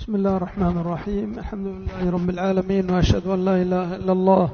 بسم الله الرحمن الرحيم. الحمد لله رب العالمين، وأشهد أن لا إله إلا الله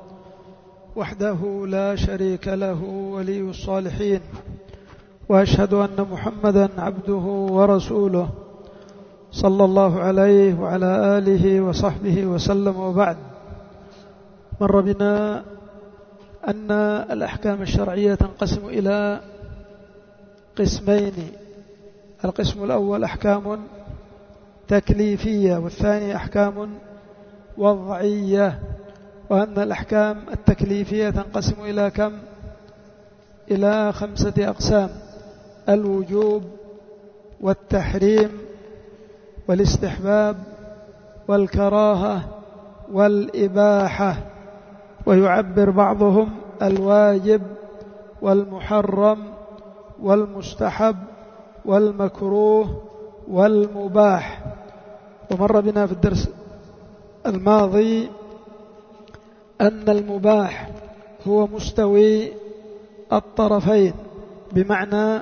وحده لا شريك له ولي الصالحين، وأشهد أن محمدا عبده ورسوله صلى الله عليه وعلى آله وصحبه وسلم. وبعد، مر بنا أن الأحكام الشرعية تنقسم إلى قسمين. القسم الأول أحكام تكليفية، والثاني أحكام وضعية. وأن الأحكام التكليفية تنقسم إلى كم؟ إلى 5 أقسام: الوجوب والتحريم والاستحباب والكراهة والإباحة. ويعبر بعضهم الواجب والمحرم والمستحب والمكروه والمباح. ومر بنا في الدرس الماضي أن المباح هو مستوي الطرفين، بمعنى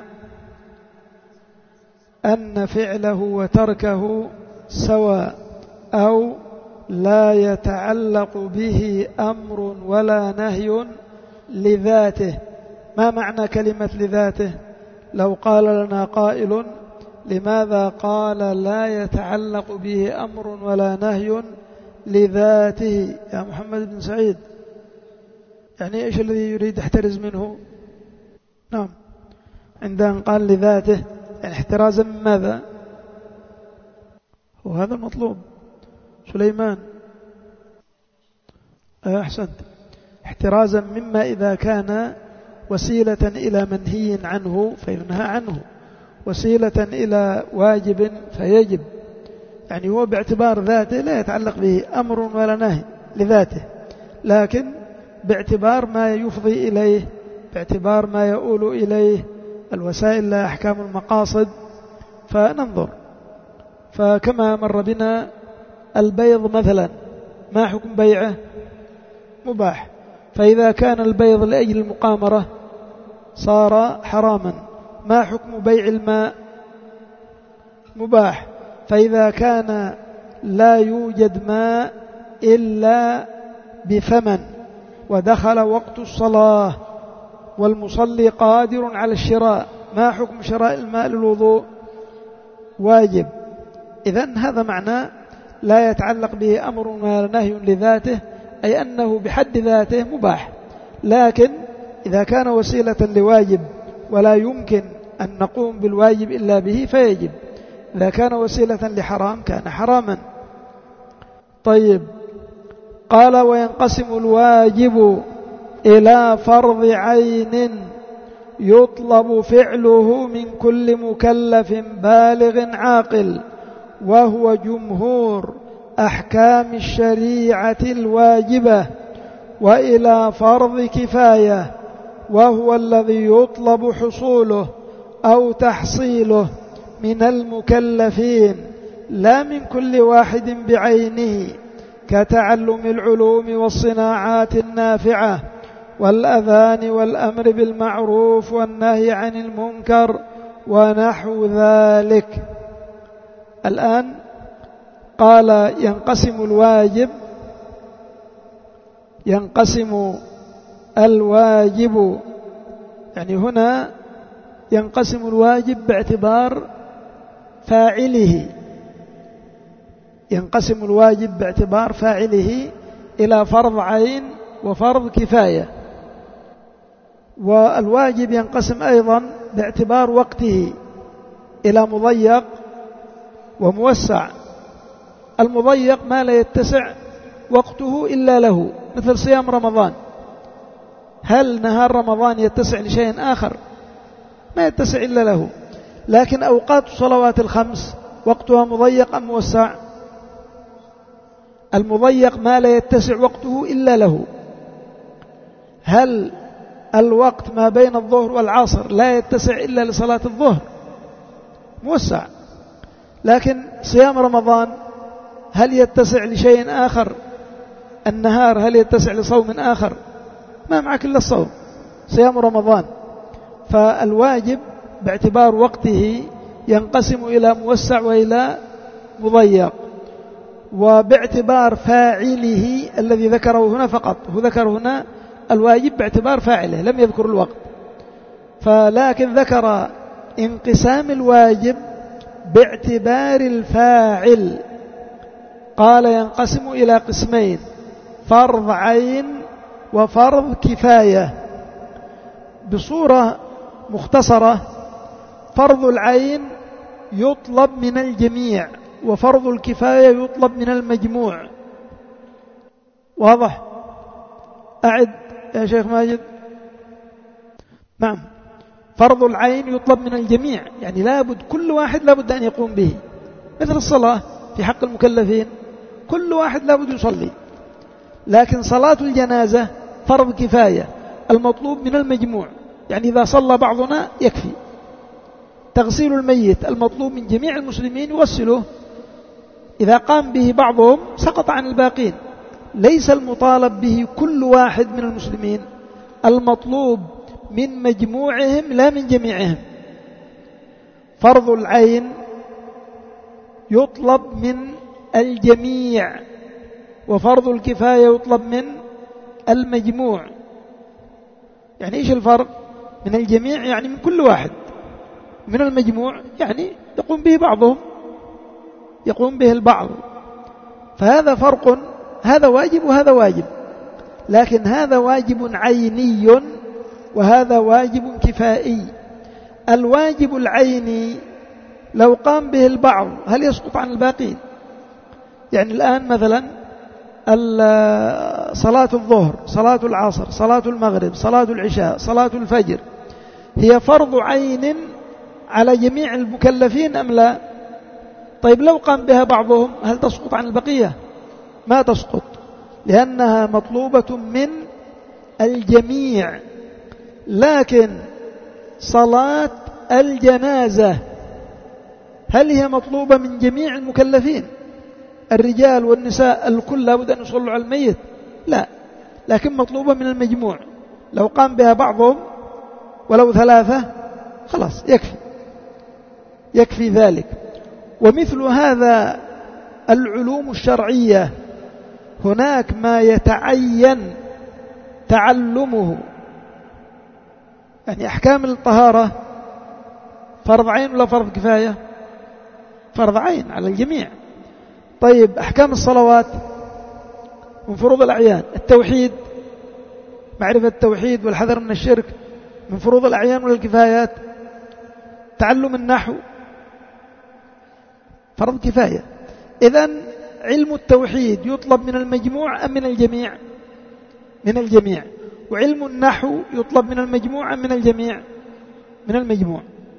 أن فعله وتركه سواء، أو لا يتعلق به أمر ولا نهي لذاته. ما معنى كلمة لذاته؟ لو قال لنا قائل: لماذا قال لا يتعلق به أمر ولا نهي لذاته يا محمد بن سعيد؟ يعني إيش الذي يريد احترز منه؟ نعم، عندما قال لذاته يعني احترازا من ماذا؟ وهذا المطلوب. سليمان أحسنت، احترازا مما إذا كان وسيلة إلى منهي عنه فينهى عنه، وسيلة إلى واجب فيجب. يعني هو باعتبار ذاته لا يتعلق به أمر ولا نهي لذاته، لكن باعتبار ما يفضي إليه، باعتبار ما يؤول إليه. الوسائل لا أحكام المقاصد، فننظر. فكما مر بنا البيض مثلا، ما حكم بيعه؟ مباح. فإذا كان البيض لأجل المقامرة صار حراما. ما حكم بيع الماء؟ مباح. فإذا كان لا يوجد ماء إلا بثمن ودخل وقت الصلاة والمصلي قادر على الشراء، ما حكم شراء الماء للوضوء؟ واجب. إذن هذا معنى لا يتعلق به أمر ولا نهي لذاته، أي أنه بحد ذاته مباح. لكن إذا كان وسيلة لواجب ولا يمكن أن نقوم بالواجب إلا به فيجب. إذا كان وسيلة لحرام كان حراما. طيب، قال: وينقسم الواجب إلى فرض عين يطلب فعله من كل مكلف بالغ عاقل، وهو جمهور أحكام الشريعة الواجبة، وإلى فرض كفاية، وهو الذي يطلب حصوله أو تحصيله من المكلفين لا من كل واحد بعينه، كتعلم العلوم والصناعات النافعة والأذان والأمر بالمعروف والنهي عن المنكر ونحو ذلك. الآن قال: ينقسم الواجب. يعني هنا ينقسم الواجب باعتبار فاعله، ينقسم الواجب باعتبار فاعله إلى فرض عين وفرض كفاية. والواجب ينقسم أيضا باعتبار وقته إلى مضيق وموسع. المضيق ما لا يتسع وقته إلا له، مثل صيام رمضان. هل نهار رمضان يتسع لشيء آخر؟ ما يتسع إلا له. لكن أوقات الصلوات الخمس وقتها مضيق أم موسع؟ المضيق ما لا يتسع وقته إلا له. هل الوقت ما بين الظهر والعصر لا يتسع إلا لصلاة الظهر؟ موسع. لكن صيام رمضان هل يتسع لشيء آخر؟ النهار هل يتسع لصوم آخر؟ ما معك إلا الصوم، صيام رمضان. فالواجب باعتبار وقته ينقسم إلى موسع وإلى مضيق. وباعتبار فاعله الذي ذكره هنا فقط، هو ذكر هنا الواجب باعتبار فاعله لم يذكر الوقت، فلكن ذكر انقسام الواجب باعتبار الفاعل. قال ينقسم إلى قسمين: فرض عين وفرض كفاية. بصورة مختصرة: فرض العين يطلب من الجميع، وفرض الكفاية يطلب من المجموع. واضح؟ أعد يا شيخ ماجد. نعم، فرض العين يطلب من الجميع، يعني لابد كل واحد لابد أن يقوم به، مثل الصلاة في حق المكلفين كل واحد لابد يصلي. لكن صلاة الجنازة فرض كفاية المطلوب من المجموع، يعني إذا صلى بعضنا يكفي. تغسيل الميت المطلوب من جميع المسلمين يغسله، إذا قام به بعضهم سقط عن الباقين. ليس المطالب به كل واحد من المسلمين، المطلوب من مجموعهم لا من جميعهم. فرض العين يطلب من الجميع، وفرض الكفاية يطلب من المجموع. يعني إيش الفرق؟ من الجميع يعني من كل واحد، من المجموع يعني يقوم به بعضهم، يقوم به البعض. فهذا فرق، هذا واجب وهذا واجب، لكن هذا واجب عيني وهذا واجب كفائي. الواجب العيني لو قام به البعض هل يسقط عن الباقين؟ يعني الآن مثلا صلاة الظهر، صلاة العصر، صلاة المغرب، صلاة العشاء، صلاة الفجر، هي فرض عين على جميع المكلفين أم لا؟ طيب لو قام بها بعضهم هل تسقط عن البقية؟ ما تسقط، لأنها مطلوبة من الجميع. لكن صلاة الجنازة هل هي مطلوبة من جميع المكلفين؟ الرجال والنساء الكل لابد أن يصلوا على الميت؟ لا، لكن مطلوبة من المجموع. لو قام بها بعضهم ولو ثلاثة خلاص يكفي ذلك. ومثل هذا العلوم الشرعية هناك ما يتعين تعلمه، يعني أحكام الطهارة فرض عين ولا فرض كفاية؟ فرض عين على الجميع. طيب أحكام الصلوات من فروض الأعيان. التوحيد، معرفة التوحيد والحذر من الشرك من فروض الأعيان ولا الكفايات؟ تعلم النحو فرض كفاية. إذن علم التوحيد يطلب من المجموع أم من الجميع؟ من الجميع. وعلم النحو يطلب من المجموع أم من الجميع؟ من المجموع.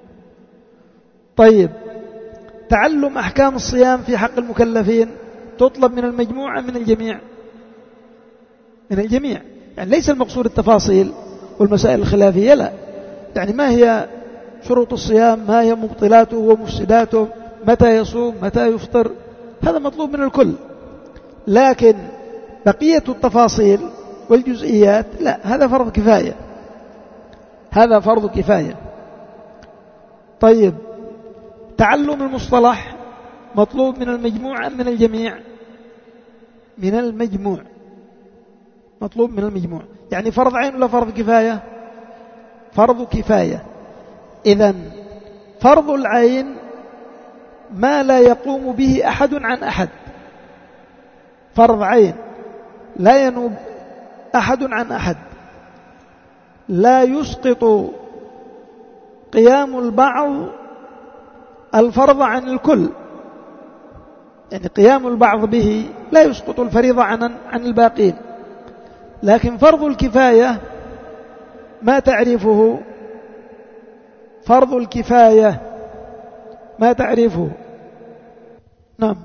طيب تعلم أحكام الصيام في حق المكلفين تطلب من المجموع أم من الجميع؟ من الجميع. يعني ليس المقصود التفاصيل والمسائل الخلافية، لا، يعني ما هي شروط الصيام، ما هي مبطلاته ومفسداته، متى يصوم، متى يفطر، هذا مطلوب من الكل. لكن بقية التفاصيل والجزئيات لا، هذا فرض كفاية، هذا فرض كفاية. طيب تعلم المصطلح مطلوب من المجموع أم من الجميع؟ من المجموع، مطلوب من المجموع. يعني فرض عين ولا فرض كفاية؟ فرض كفاية. إذن فرض العين ما لا يقوم به أحد عن أحد، فرض عين لا ينوب أحد عن أحد، لا يسقط قيام البعض الفرض عن الكل، يعني قيام البعض به لا يسقط الفريضة عن الباقين. لكن فرض الكفاية ما تعرفه؟ فرض الكفاية ما تعرفه؟ نعم،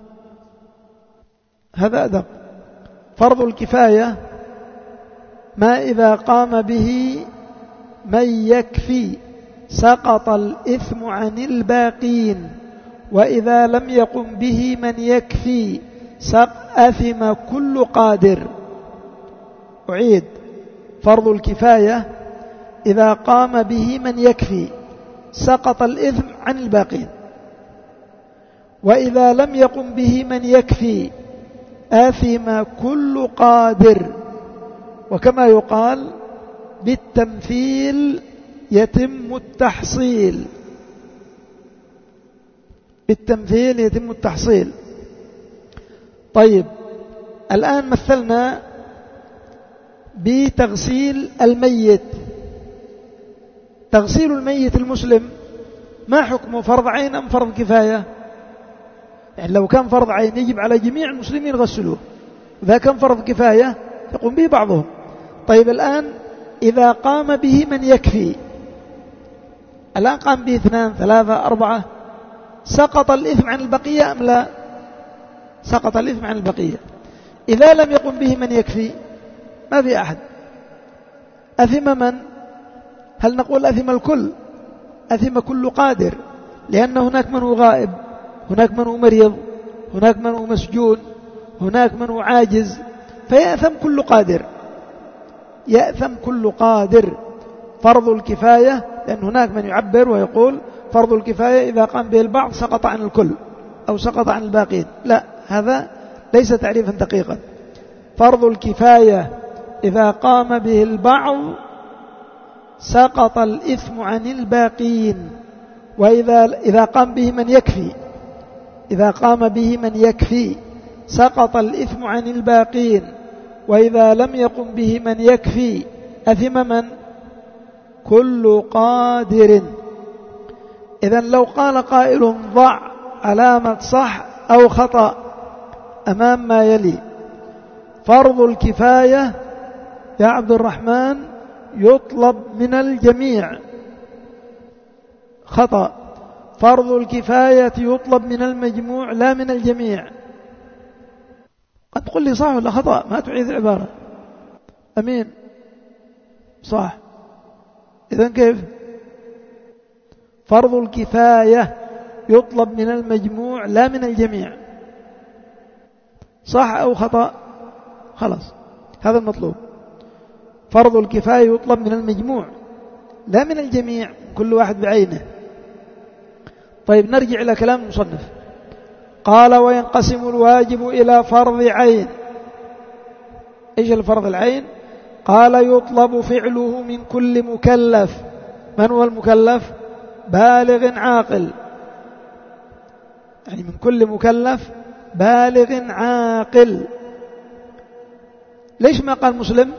هذا أدب. فرض الكفاية ما إذا قام به من يكفي سقط الإثم عن الباقين، وإذا لم يقم به من يكفي أثم كل قادر. أعيد: فرض الكفاية إذا قام به من يكفي سقط الإثم عن الباقين، وإذا لم يقم به من يكفي آثم كل قادر. وكما يقال بالتمثيل يتم التحصيل، بالتمثيل يتم التحصيل. طيب الآن مثلنا بتغسيل الميت. تغسيل الميت المسلم ما حكمه، فرض عين أم فرض كفاية؟ يعني لو كان فرض عين يجب على جميع المسلمين غسلوه، إذا كان فرض كفاية يقوم به بعضهم. طيب الآن إذا قام به من يكفي، الآن قام به 2 3 4، سقط الإثم عن البقية أم لا؟ سقط الإثم عن البقية. إذا لم يقم به من يكفي ما في أحد، أثم من؟ هل نقول أثم الكل؟ أثم كل قادر، لأن هناك من هو غائب، هناك من هو مريض، هناك من هو مسجون، هناك من هو عاجز، فيأثم كل قادر، يأثم كل قادر. فرض الكفاية، لأن هناك من يعبر ويقول فرض الكفاية إذا قام به البعض سقط عن الكل أو سقط عن الباقين. لا، هذا ليس تعريفا دقيقا. فرض الكفاية إذا قام به البعض سقط الإثم عن الباقين، وإذا قام به من يكفي، إذا قام به من يكفي سقط الإثم عن الباقين، وإذا لم يقم به من يكفي أثم من؟ كل قادر. إذن لو قال قائل ضع علامة صح أو خطأ أمام ما يلي: فرض الكفاية يا عبد الرحمن يطلب من الجميع. خطأ. فرض الكفاية يطلب من المجموع لا من الجميع. قد تقول لي صح ولا خطأ، ما تعيد العبارة. أمين صح. إذن كيف؟ فرض الكفاية يطلب من المجموع لا من الجميع. صح أو خطأ؟ خلاص، هذا المطلوب. فرض الكفاية يطلب من المجموع لا من الجميع، كل واحد بعينه. طيب نرجع إلى كلام المصنف. قال: وينقسم الواجب إلى فرض عين. إيش الفرض العين؟ قال: يطلب فعله من كل مكلف. من هو المكلف؟ بالغ عاقل، يعني من كل مكلف بالغ عاقل. ليش ما قال مسلم؟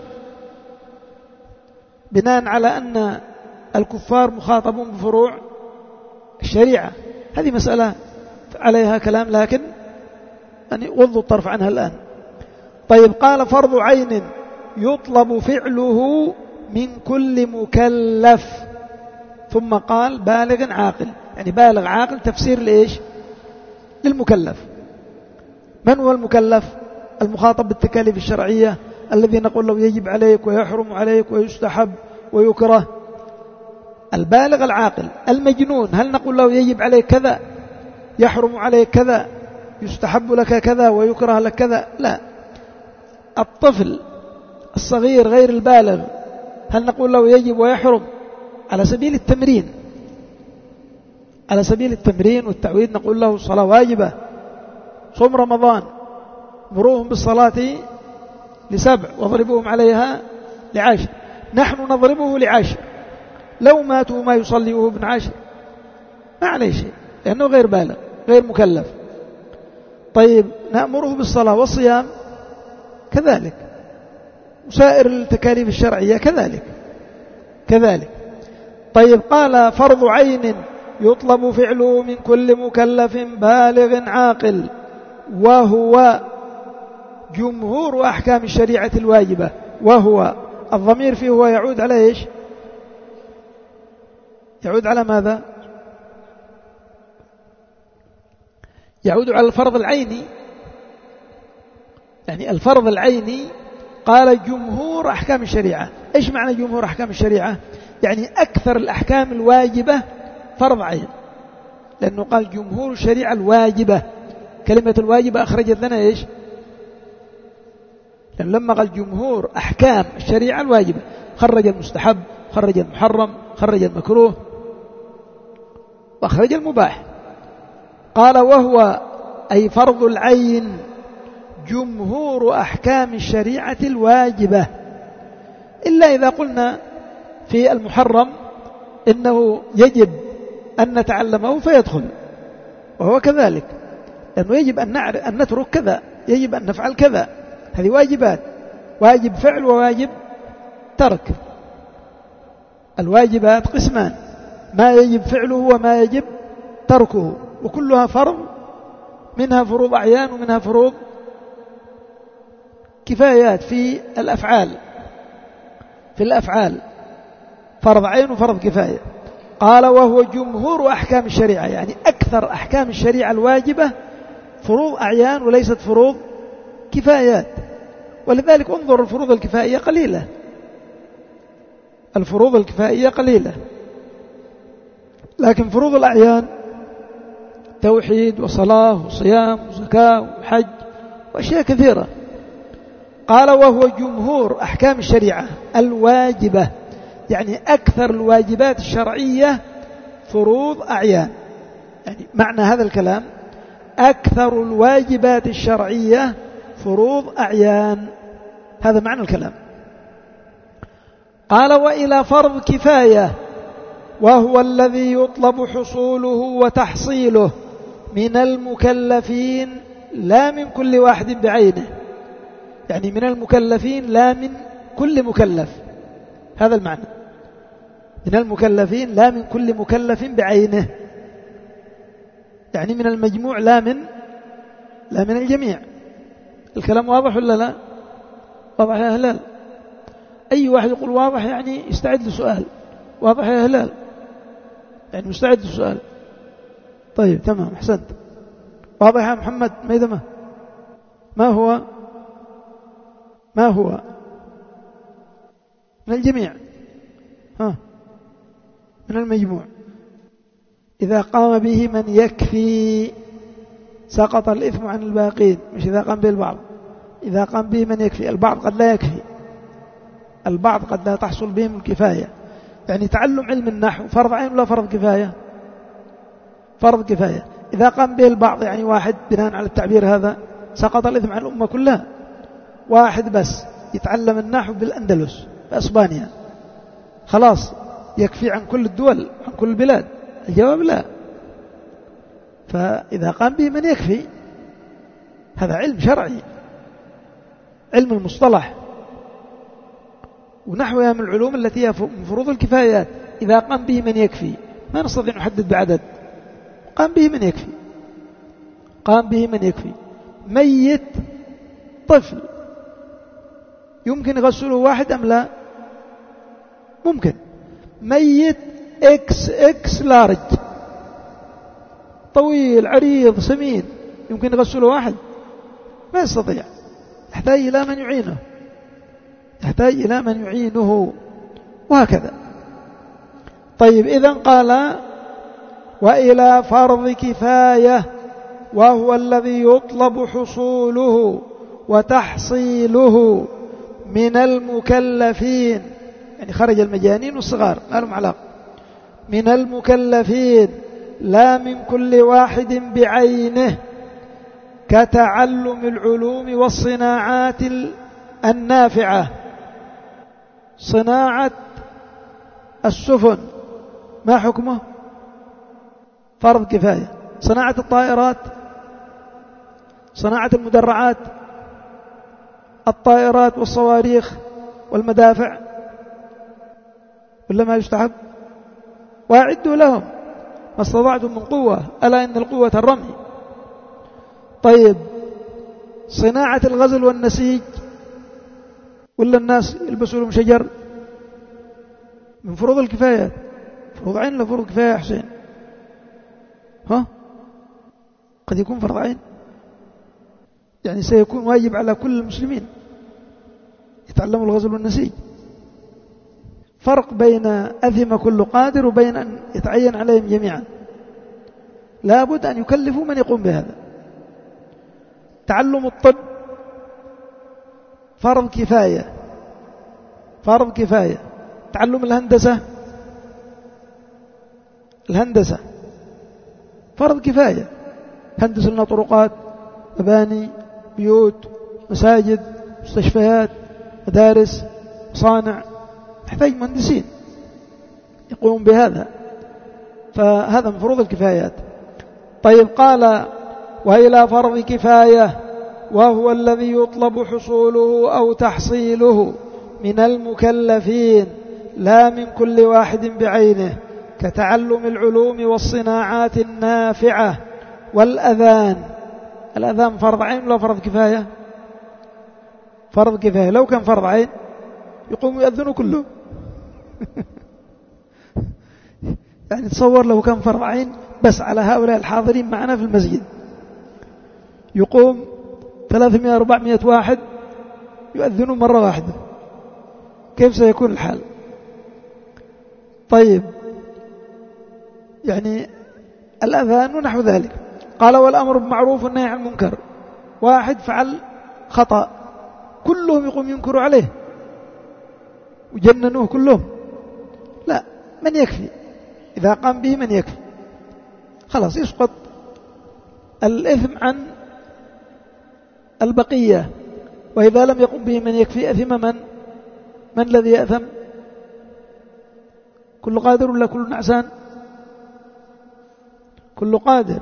بناء على أن الكفار مخاطبون بفروع الشريعة. هذه مسألة عليها كلام، لكن يعني وضوا الطرف عنها الآن. طيب قال: فرض عين يطلب فعله من كل مكلف، ثم قال بالغ عاقل، يعني بالغ عاقل تفسير لإيش؟ للمكلف. من هو المكلف؟ المخاطب بالتكاليف الشرعية، الذي نقول له يجب عليك ويحرم عليك ويستحب ويكره. البالغ العاقل. المجنون هل نقول له يجب عليك كذا، يحرم عليك كذا، يستحب لك كذا ويكره لك كذا؟ لا. الطفل الصغير غير البالغ هل نقول له يجب ويحرم؟ على سبيل التمرين، على سبيل التمرين والتعويد نقول له الصلاة واجبة، صوم رمضان، مروهم بالصلاة ل7 واضربوهم عليها ل10. نحن نضربه ل10، لو ماتوا ما يصلي وهو ابن 10 ما عليه شيء، لأنه غير بالغ غير مكلف. طيب نأمره بالصلاة والصيام كذلك، وسائر التكاليف الشرعية كذلك. طيب قال: فرض عين يطلب فعله من كل مكلف بالغ عاقل، وهو جمهور أحكام الشريعة الواجبة. وهو الضمير فيه هو يعود على إيش؟ يعود على ماذا؟ يعود على الفرض العيني، يعني الفرض العيني. قال: جمهور أحكام الشريعة. إيش معنى جمهور أحكام الشريعة؟ يعني أكثر الأحكام الواجبة فرض عين، لأنه قال جمهور الشريعة الواجبة. كلمة الواجبة أخرجت لنا إيش؟ لأن لما قال جمهور أحكام الشريعة الواجبة خرج المستحب، خرج المحرم، خرج المكروه، وأخرج المباح. قال: وهو أي فرض العين جمهور أحكام الشريعة الواجبة، إلا إذا قلنا في المحرم إنه يجب أن نتعلمه فيدخل، وهو كذلك، لأنه يجب أن نترك كذا، يجب أن نفعل كذا، هذه واجبات، واجب فعل وواجب ترك. الواجبات قسمان: ما يجب فعله وما يجب تركه، وكلها فرض، منها فروض أعيان ومنها فروض كفايات في الأفعال. في الأفعال فرض عين وفرض كفاية. قال وهو جمهور أحكام الشريعة، يعني أكثر أحكام الشريعة الواجبة فروض أعيان وليست فروض كفايات. ولذلك انظر الفروض الكفائية قليلة، الفروض الكفائية قليلة، لكن فروض الأعيان توحيد وصلاة وصيام وزكاة وحج وأشياء كثيرة. قال وهو جمهور أحكام الشريعة الواجبة، يعني أكثر الواجبات الشرعية فروض أعيان. يعني معنى هذا الكلام أكثر الواجبات الشرعية فروض أعيان، هذا معنى الكلام. قال وإلى فرض كفاية، وهو الذي يطلب حصوله وتحصيله من المكلفين لا من كل واحد بعينه، يعني من المكلفين لا من كل مكلف، هذا المعنى، من المكلفين لا من كل مكلف بعينه، يعني من المجموع لا من الجميع. الكلام واضح ولا لا؟ واضح يا هلال؟ أي واحد يقول واضح يعني يستعد لسؤال. واضح يا هلال؟ يعني مستعد للسؤال. طيب تمام، أحسنت. واضح يا محمد ميدمة؟ ما هو من الجميع؟ من المجموع. إذا قام به من يكفي سقط الإثم عن الباقين، مش إذا قام به البعض. إذا قام به من يكفي، البعض قد لا يكفي، البعض قد لا تحصل بهم الكفاية. يعني تعلم علم النحو فرض عين ولا فرض كفاية؟ فرض كفاية. إذا قام به البعض، يعني واحد بناء على التعبير هذا سقط الإثم عن الأمة كلها، واحد بس يتعلم النحو بالأندلس بأسبانيا خلاص يكفي عن كل الدول، عن كل البلاد؟ الجواب لا. فإذا قام به من يكفي، هذا علم شرعي، علم المصطلح ونحوها من العلوم التي هي من فروض الكفايات. إذا قام به من يكفي، ما نستطيع نحدد بعدد، قام به من يكفي، قام به من يكفي. ميت طفل يمكن يغسله واحد أم لا؟ ممكن. ميت XX لارج، طويل عريض سمين، يمكن يغسله واحد؟ ما يستطيع، يحتاج إلى من يعينه، يحتاج إلى من يعينه، وهكذا. طيب إذن قال وإلى فرض كفاية، وهو الذي يطلب حصوله وتحصيله من المكلفين، يعني خرج المجانين والصغار ما لهم علاقة، من المكلفين لا من كل واحد بعينه، كتعلم العلوم والصناعات النافعة. صناعة السفن ما حكمه؟ فرض كفاية. صناعة الطائرات، صناعة المدرعات، الطائرات والصواريخ والمدافع، ولا ما يستحب؟ وأعدوا لهم ما استطعتم من قوة، ألا إن القوة الرمي. طيب صناعة الغزل والنسيج، ولا الناس يلبسوا لهم شجر؟ من فروض الكفايات. فروض عين لا فروض كفاية يا حسين؟ قد يكون فرض عين، يعني سيكون واجب على كل المسلمين يتعلموا الغزل والنسيج. فرق بين أثم كل قادر وبين أن يتعين عليهم جميعا. لا بد أن يكلفوا من يقوم بهذا. تعلم الطب فرض كفاية، فرض كفاية. تعلم الهندسة فرض كفاية، هندس لنا طرقات، مباني، بيوت، مساجد، مستشفيات، مدارس، مصانع، نحتاج مهندسين يقومون بهذا، فهذا من فروض الكفايات. طيب قال وإلى فرض كفاية وهو الذي يطلب حصوله أو تحصيله من المكلفين لا من كل واحد بعينه، كتعلم العلوم والصناعات النافعة والأذان. الأذان فرض عين ولا فرض كفاية؟ فرض كفاية. لو كان فرض عين يقوم يؤذنوا كلهم يعني تصور لو كان فرض عين بس على هؤلاء الحاضرين معنا في المسجد، يقوم 300-400 واحد يؤذنوا مرة واحدة، كيف سيكون الحال؟ طيب يعني الأذان ونحو ذلك. قال والأمر بالمعروف والنهي عن المنكر، واحد فعل خطأ كلهم يقوم ينكروا عليه وجننوه كلهم، لا، من يكفي إذا قام به من يكفي، خلاص يسقط الإثم عن البقية. وإذا لم يقم به من يكفي أثم من الذي يأثم؟ كل قادر ولا كل نعسان؟ كل قادر.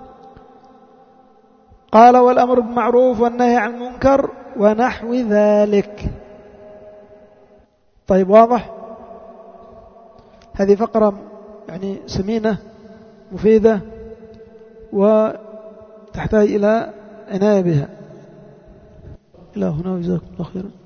قال والأمر بالمعروف والنهي عن المنكر ونحو ذلك. طيب واضح؟ هذه فقرة يعني سمينة مفيدة وتحتاج إلى عناية بها. إلى هنا وجزاكم الله خيرا.